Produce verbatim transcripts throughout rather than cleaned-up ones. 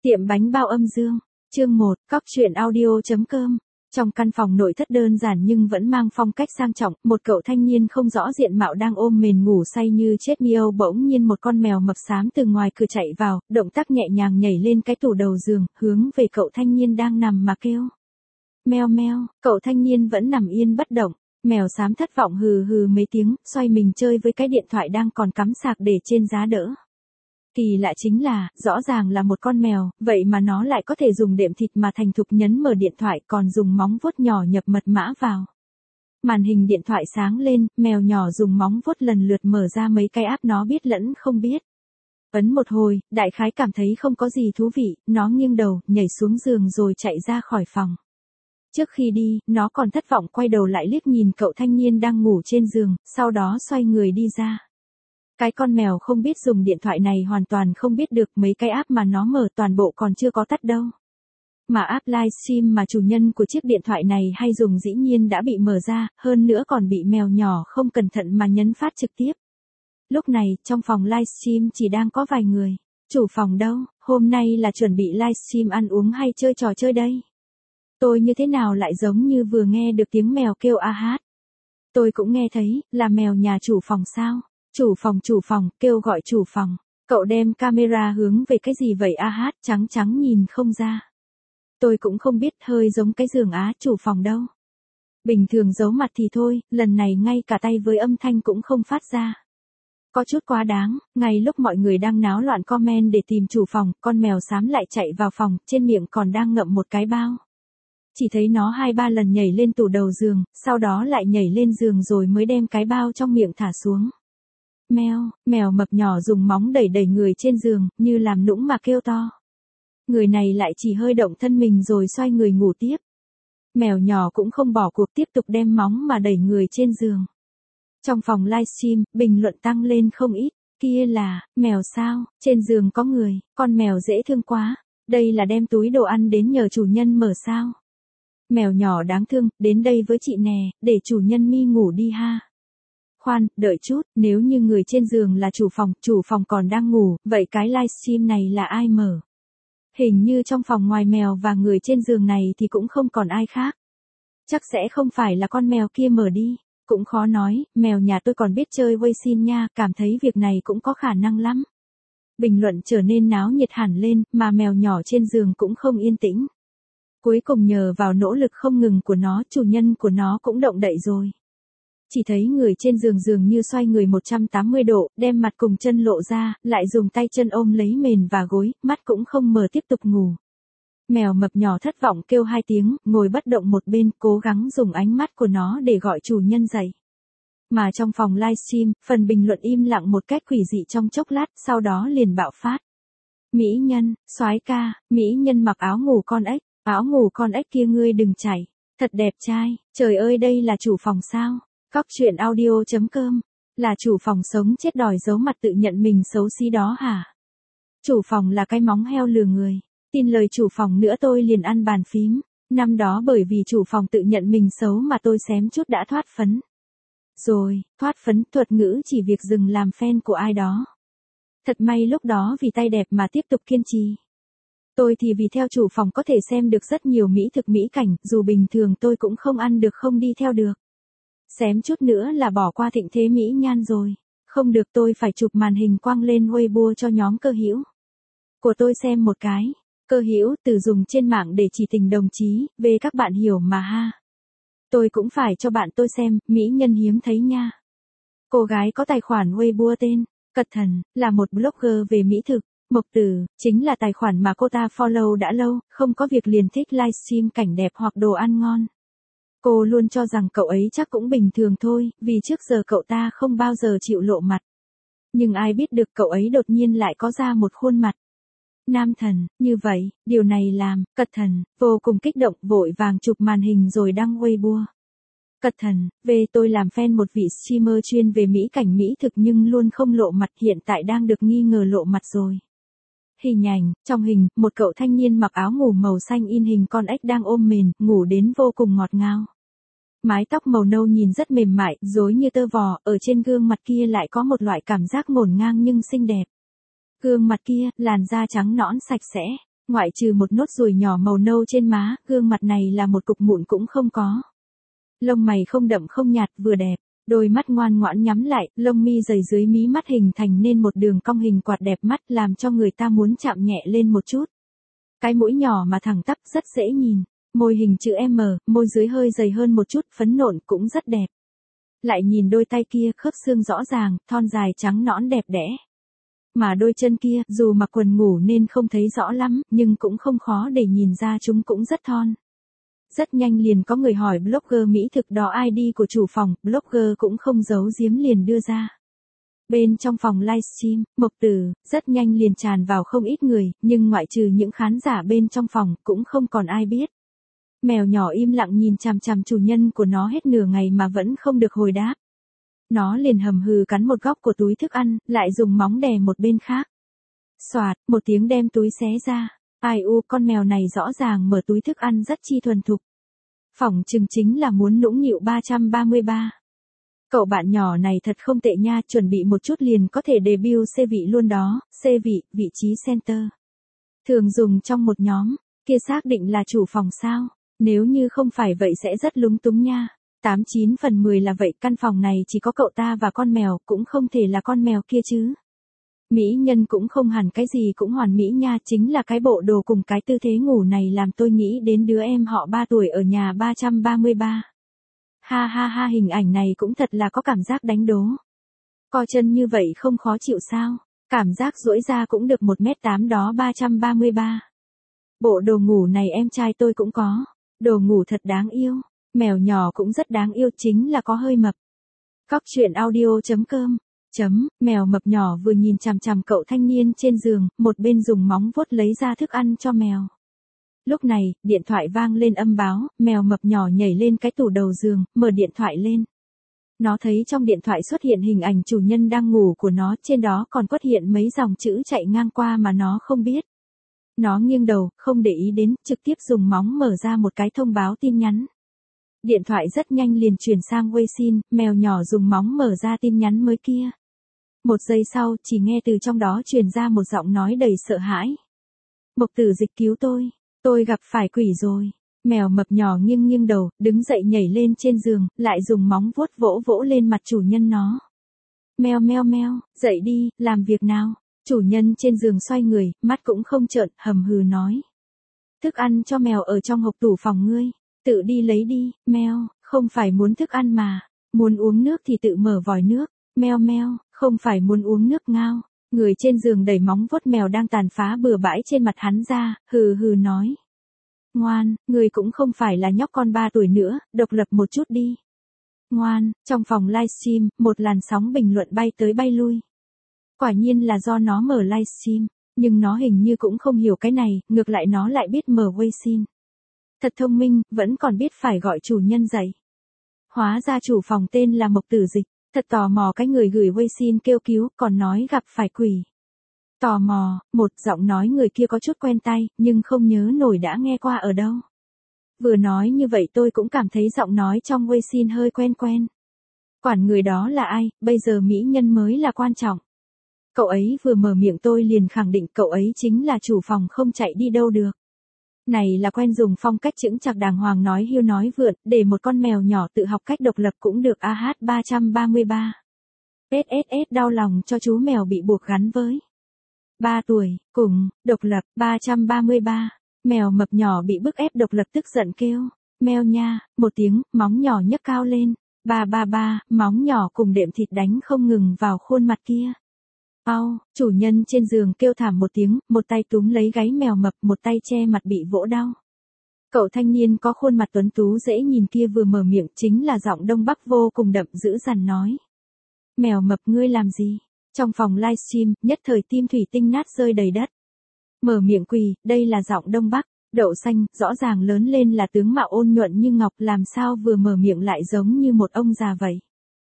Tiệm bánh bao âm dương, chương một, cóc truyện audio.com. Trong căn phòng nội thất đơn giản nhưng vẫn mang phong cách sang trọng, một cậu thanh niên không rõ diện mạo đang ôm mền ngủ say như chết miêu. Bỗng nhiên một con mèo mập xám từ ngoài cửa chạy vào, động tác nhẹ nhàng nhảy lên cái tủ đầu giường, hướng về cậu thanh niên đang nằm mà kêu. Meo meo, cậu thanh niên vẫn nằm yên bất động. Mèo xám thất vọng hừ hừ mấy tiếng, xoay mình chơi với cái điện thoại đang còn cắm sạc để trên giá đỡ. Kỳ lạ chính là, rõ ràng là một con mèo, vậy mà nó lại có thể dùng đệm thịt mà thành thục nhấn mở điện thoại, còn dùng móng vuốt nhỏ nhập mật mã vào. Màn hình điện thoại sáng lên, mèo nhỏ dùng móng vuốt lần lượt mở ra mấy cái app nó biết lẫn không biết. Ấn một hồi, đại khái cảm thấy không có gì thú vị, nó nghiêng đầu, nhảy xuống giường rồi chạy ra khỏi phòng. Trước khi đi, nó còn thất vọng quay đầu lại liếc nhìn cậu thanh niên đang ngủ trên giường, sau đó xoay người đi ra. Cái con mèo không biết dùng điện thoại này hoàn toàn không biết được mấy cái app mà nó mở toàn bộ còn chưa có tắt đâu. Mà app livestream mà chủ nhân của chiếc điện thoại này hay dùng dĩ nhiên đã bị mở ra, hơn nữa còn bị mèo nhỏ không cẩn thận mà nhấn phát trực tiếp. Lúc này, trong phòng livestream chỉ đang có vài người. Chủ phòng đâu, hôm nay là chuẩn bị livestream ăn uống hay chơi trò chơi đây? Tôi như thế nào lại giống như vừa nghe được tiếng mèo kêu a hát. Tôi cũng nghe thấy, là mèo nhà chủ phòng sao? Chủ phòng chủ phòng, kêu gọi chủ phòng. Cậu đem camera hướng về cái gì vậy a hát, trắng trắng nhìn không ra. Tôi cũng không biết, hơi giống cái giường á, chủ phòng đâu. Bình thường giấu mặt thì thôi, lần này ngay cả tay với âm thanh cũng không phát ra. Có chút quá đáng, ngay lúc mọi người đang náo loạn comment để tìm chủ phòng, con mèo xám lại chạy vào phòng, trên miệng còn đang ngậm một cái bao. Chỉ thấy nó hai ba lần nhảy lên tủ đầu giường, sau đó lại nhảy lên giường rồi mới đem cái bao trong miệng thả xuống. Mèo, mèo mập nhỏ dùng móng đẩy đẩy người trên giường, như làm nũng mà kêu to. Người này lại chỉ hơi động thân mình rồi xoay người ngủ tiếp. Mèo nhỏ cũng không bỏ cuộc tiếp tục đem móng mà đẩy người trên giường. Trong phòng livestream, bình luận tăng lên không ít. Kia là, mèo sao, trên giường có người, con mèo dễ thương quá. Đây là đem túi đồ ăn đến nhờ chủ nhân mở sao. Mèo nhỏ đáng thương, đến đây với chị nè, để chủ nhân mi ngủ đi ha. Khoan, đợi chút, nếu như người trên giường là chủ phòng, chủ phòng còn đang ngủ, vậy cái livestream này là ai mở? Hình như trong phòng ngoài mèo và người trên giường này thì cũng không còn ai khác. Chắc sẽ không phải là con mèo kia mở đi. Cũng khó nói, mèo nhà tôi còn biết chơi Weixin nha, cảm thấy việc này cũng có khả năng lắm. Bình luận trở nên náo nhiệt hẳn lên, mà mèo nhỏ trên giường cũng không yên tĩnh. Cuối cùng nhờ vào nỗ lực không ngừng của nó, chủ nhân của nó cũng động đậy rồi. Chỉ thấy người trên giường dường như xoay người một trăm tám mươi độ, đem mặt cùng chân lộ ra, lại dùng tay chân ôm lấy mền và gối, mắt cũng không mở tiếp tục ngủ. Mèo mập nhỏ thất vọng kêu hai tiếng, ngồi bất động một bên, cố gắng dùng ánh mắt của nó để gọi chủ nhân dậy. Mà trong phòng livestream, phần bình luận im lặng một cách quỷ dị trong chốc lát, sau đó liền bạo phát. Mỹ nhân, soái ca, mỹ nhân mặc áo ngủ con ếch, áo ngủ con ếch kia ngươi đừng chảy, thật đẹp trai, trời ơi đây là chủ phòng sao? Cóc truyện audio.com, là chủ phòng sống chết đòi giấu mặt tự nhận mình xấu xí đó hả? Chủ phòng là cái móng heo lừa người, tin lời chủ phòng nữa tôi liền ăn bàn phím, năm đó bởi vì chủ phòng tự nhận mình xấu mà tôi xém chút đã thoát phấn. Rồi, thoát phấn thuật ngữ chỉ việc dừng làm fan của ai đó. Thật may lúc đó vì tay đẹp mà tiếp tục kiên trì. Tôi thì vì theo chủ phòng có thể xem được rất nhiều mỹ thực mỹ cảnh, dù bình thường tôi cũng không ăn được không đi theo được. Xém chút nữa là bỏ qua thịnh thế mỹ nhan rồi. Không được tôi phải chụp màn hình quăng lên Weibo cho nhóm cơ hữu của tôi xem một cái. Cơ hữu từ dùng trên mạng để chỉ tình đồng chí, về các bạn hiểu mà ha. Tôi cũng phải cho bạn tôi xem, mỹ nhân hiếm thấy nha. Cô gái có tài khoản Weibo tên Cật Thần, là một blogger về mỹ thực. Mộc Tử, chính là tài khoản mà cô ta follow đã lâu, không có việc liền thích livestream cảnh đẹp hoặc đồ ăn ngon. Cô luôn cho rằng cậu ấy chắc cũng bình thường thôi, vì trước giờ cậu ta không bao giờ chịu lộ mặt. Nhưng ai biết được cậu ấy đột nhiên lại có ra một khuôn mặt nam thần, như vậy, điều này làm, Cật Thần, vô cùng kích động, vội vàng chụp màn hình rồi đăng Weibo. Cật Thần, về tôi làm fan một vị streamer chuyên về mỹ cảnh mỹ thực nhưng luôn không lộ mặt, hiện tại đang được nghi ngờ lộ mặt rồi. Hình ảnh, trong hình, một cậu thanh niên mặc áo ngủ màu xanh in hình con ếch đang ôm mền, ngủ đến vô cùng ngọt ngào. Mái tóc màu nâu nhìn rất mềm mại, rối như tơ vò, ở trên gương mặt kia lại có một loại cảm giác ngổn ngang nhưng xinh đẹp. Gương mặt kia, làn da trắng nõn sạch sẽ, Ngoại trừ một nốt ruồi nhỏ màu nâu trên má, gương mặt này là một cục mụn cũng không có. Lông mày không đậm không nhạt, vừa đẹp. Đôi mắt ngoan ngoãn nhắm lại, lông mi dày dưới mí mắt hình thành nên một đường cong hình quạt đẹp mắt làm cho người ta muốn chạm nhẹ lên một chút. Cái mũi nhỏ mà thẳng tắp rất dễ nhìn. Môi hình chữ M, môi dưới hơi dày hơn một chút, phấn nộn cũng rất đẹp. Lại nhìn đôi tay kia, khớp xương rõ ràng, thon dài trắng nõn đẹp đẽ. Mà đôi chân kia, dù mặc quần ngủ nên không thấy rõ lắm, nhưng cũng không khó để nhìn ra chúng cũng rất thon. Rất nhanh liền có người hỏi blogger Mỹ thực đó i đê của chủ phòng, blogger cũng không giấu giếm liền đưa ra. Bên trong phòng livestream, Mộc Tử, rất nhanh liền tràn vào không ít người, nhưng ngoại trừ những khán giả bên trong phòng, cũng không còn ai biết. Mèo nhỏ im lặng nhìn chằm chằm chủ nhân của nó hết nửa ngày mà vẫn không được hồi đáp. Nó liền hầm hừ cắn một góc của túi thức ăn, lại dùng móng đè một bên khác. Xoạt, một tiếng đem túi xé ra. Ai u, con mèo này rõ ràng mở túi thức ăn rất chi thuần thục. Phỏng chừng chính là muốn nũng nịu ba trăm ba mươi ba. Cậu bạn nhỏ này thật không tệ nha, chuẩn bị một chút liền có thể debut C vị luôn đó, C vị, vị trí center. Thường dùng trong một nhóm, kia xác định là chủ phòng sao, nếu như không phải vậy sẽ rất lúng túng nha. tám chín phần mười là vậy, căn phòng này chỉ có cậu ta và con mèo, cũng không thể là con mèo kia chứ. Mỹ nhân cũng không hẳn cái gì cũng hoàn mỹ nha, chính là cái bộ đồ cùng cái tư thế ngủ này làm tôi nghĩ đến đứa em họ ba tuổi ở nhà ba trăm ba mươi ba. Ha ha ha, hình ảnh này cũng thật là có cảm giác đánh đố. Co chân như vậy không khó chịu sao, cảm giác duỗi ra cũng được một mét tám đó ba trăm ba mươi ba. Bộ đồ ngủ này em trai tôi cũng có, đồ ngủ thật đáng yêu, mèo nhỏ cũng rất đáng yêu, chính là có hơi mập. Cóc truyện audio chấm com Chấm, mèo mập nhỏ vừa nhìn chằm chằm cậu thanh niên trên giường, một bên dùng móng vuốt lấy ra thức ăn cho mèo. Lúc này, điện thoại vang lên âm báo, mèo mập nhỏ nhảy lên cái tủ đầu giường, mở điện thoại lên. Nó thấy trong điện thoại xuất hiện hình ảnh chủ nhân đang ngủ của nó, trên đó còn xuất hiện mấy dòng chữ chạy ngang qua mà nó không biết. Nó nghiêng đầu, không để ý đến, trực tiếp dùng móng mở ra một cái thông báo tin nhắn. Điện thoại rất nhanh liền chuyển sang Weixin, mèo nhỏ dùng móng mở ra tin nhắn mới kia. Một giây sau, chỉ nghe từ trong đó truyền ra một giọng nói đầy sợ hãi. Mộc Tử dịch cứu tôi, tôi gặp phải quỷ rồi. Mèo mập nhỏ nghiêng nghiêng đầu, đứng dậy nhảy lên trên giường, lại dùng móng vuốt vỗ vỗ lên mặt chủ nhân nó. Meo meo meo, dậy đi, làm việc nào. Chủ nhân trên giường xoay người, mắt cũng không trợn, hầm hừ nói. Thức ăn cho mèo ở trong hộc tủ phòng ngươi, tự đi lấy đi, meo, không phải muốn thức ăn mà, muốn uống nước thì tự mở vòi nước, meo meo, không phải muốn uống nước ngao. Người trên giường đẩy móng vuốt mèo đang tàn phá bừa bãi trên mặt hắn ra, hừ hừ nói. Ngoan, người cũng không phải là nhóc con ba tuổi nữa, độc lập một chút đi. Ngoan, trong phòng livestream, một làn sóng bình luận bay tới bay lui. Quả nhiên là do nó mở livestream, nhưng nó hình như cũng không hiểu cái này, ngược lại nó lại biết mở Weixin. Thật thông minh, vẫn còn biết phải gọi chủ nhân dậy. Hóa ra chủ phòng tên là Mộc Tử Dịch, thật tò mò cái người gửi Weixin kêu cứu, còn nói gặp phải quỷ. Tò mò, một giọng nói người kia có chút quen tai, nhưng không nhớ nổi đã nghe qua ở đâu. Vừa nói như vậy tôi cũng cảm thấy giọng nói trong Weixin hơi quen quen. Quản người đó là ai, bây giờ mỹ nhân mới là quan trọng. Cậu ấy vừa mở miệng tôi liền khẳng định cậu ấy chính là chủ phòng, không chạy đi đâu được. Này là quen dùng phong cách chững chạc đàng hoàng nói hiu nói vượn, để một con mèo nhỏ tự học cách độc lập cũng được. A H ba trăm ba mươi ba. ét ét ét đau lòng cho chú mèo bị buộc gắn với ba tuổi, cùng, độc lập, ba trăm ba mươi ba. Mèo mập nhỏ bị bức ép độc lập tức giận kêu. Meo nha, một tiếng, móng nhỏ nhấc cao lên. Ba ba ba, móng nhỏ cùng đệm thịt đánh không ngừng vào khuôn mặt kia. Au, chủ nhân trên giường kêu thảm một tiếng, một tay túm lấy gáy mèo mập, một tay che mặt bị vỗ đau. Cậu thanh niên có khuôn mặt tuấn tú dễ nhìn kia vừa mở miệng chính là giọng Đông Bắc vô cùng đậm dữ dằn nói. Mèo mập ngươi làm gì? Trong phòng livestream, nhất thời tim thủy tinh nát rơi đầy đất. Mở miệng quỳ, đây là giọng Đông Bắc, đậu xanh, rõ ràng lớn lên là tướng mạo ôn nhuận như ngọc, làm sao vừa mở miệng lại giống như một ông già vậy.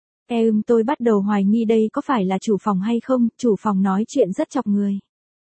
Em tôi bắt đầu hoài nghi đây có phải là chủ phòng hay không, chủ phòng nói chuyện rất chọc người.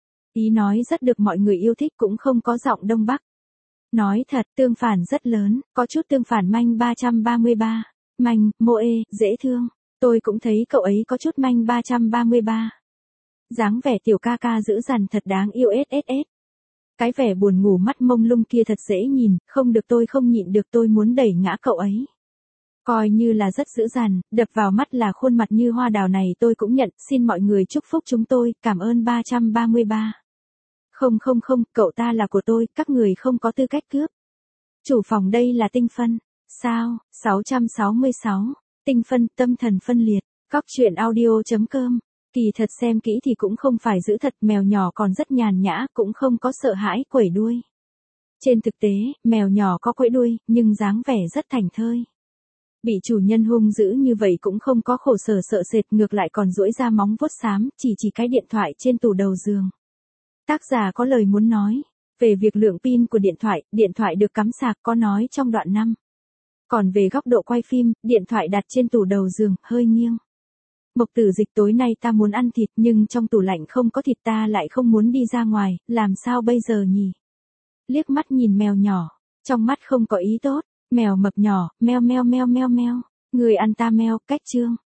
Ý nói rất được mọi người yêu thích, cũng không có giọng Đông Bắc. Nói thật, tương phản rất lớn, có chút tương phản manh ba trăm ba mươi ba. Manh, mô ê, dễ thương. Tôi cũng thấy cậu ấy có chút manh ba trăm ba mươi ba. Dáng vẻ tiểu ca ca dữ dằn thật đáng yêu ét ét ét. Cái vẻ buồn ngủ mắt mông lung kia thật dễ nhìn, không được tôi không nhịn được tôi muốn đẩy ngã cậu ấy. Coi như là rất dữ dằn, đập vào mắt là khuôn mặt như hoa đào này tôi cũng nhận, xin mọi người chúc phúc chúng tôi, cảm ơn ba trăm ba mươi ba. Không không không, cậu ta là của tôi, các người không có tư cách cướp. Chủ phòng đây là Tinh Phân. Sao, sáu trăm sáu mươi sáu. Tinh Phân, tâm thần phân liệt. Cóc truyện audio chấm com. Kỳ thật xem kỹ thì cũng không phải giữ thật, mèo nhỏ còn rất nhàn nhã, cũng không có sợ hãi quẩy đuôi. Trên thực tế, mèo nhỏ có quẫy đuôi, nhưng dáng vẻ rất thành thơi. Bị chủ nhân hung dữ như vậy cũng không có khổ sở sợ sệt, ngược lại còn duỗi ra móng vuốt xám, chỉ chỉ cái điện thoại trên tủ đầu giường. Tác giả có lời muốn nói. Về việc lượng pin của điện thoại, điện thoại được cắm sạc có nói trong đoạn năm. Còn về góc độ quay phim, điện thoại đặt trên tủ đầu giường, hơi nghiêng. Mộc Tử Dịch tối nay ta muốn ăn thịt nhưng trong tủ lạnh không có thịt ta lại không muốn đi ra ngoài, làm sao bây giờ nhỉ? Liếc mắt nhìn mèo nhỏ, trong mắt không có ý tốt, mèo mập nhỏ, meo meo meo meo meo, người ăn ta meo, cách chương.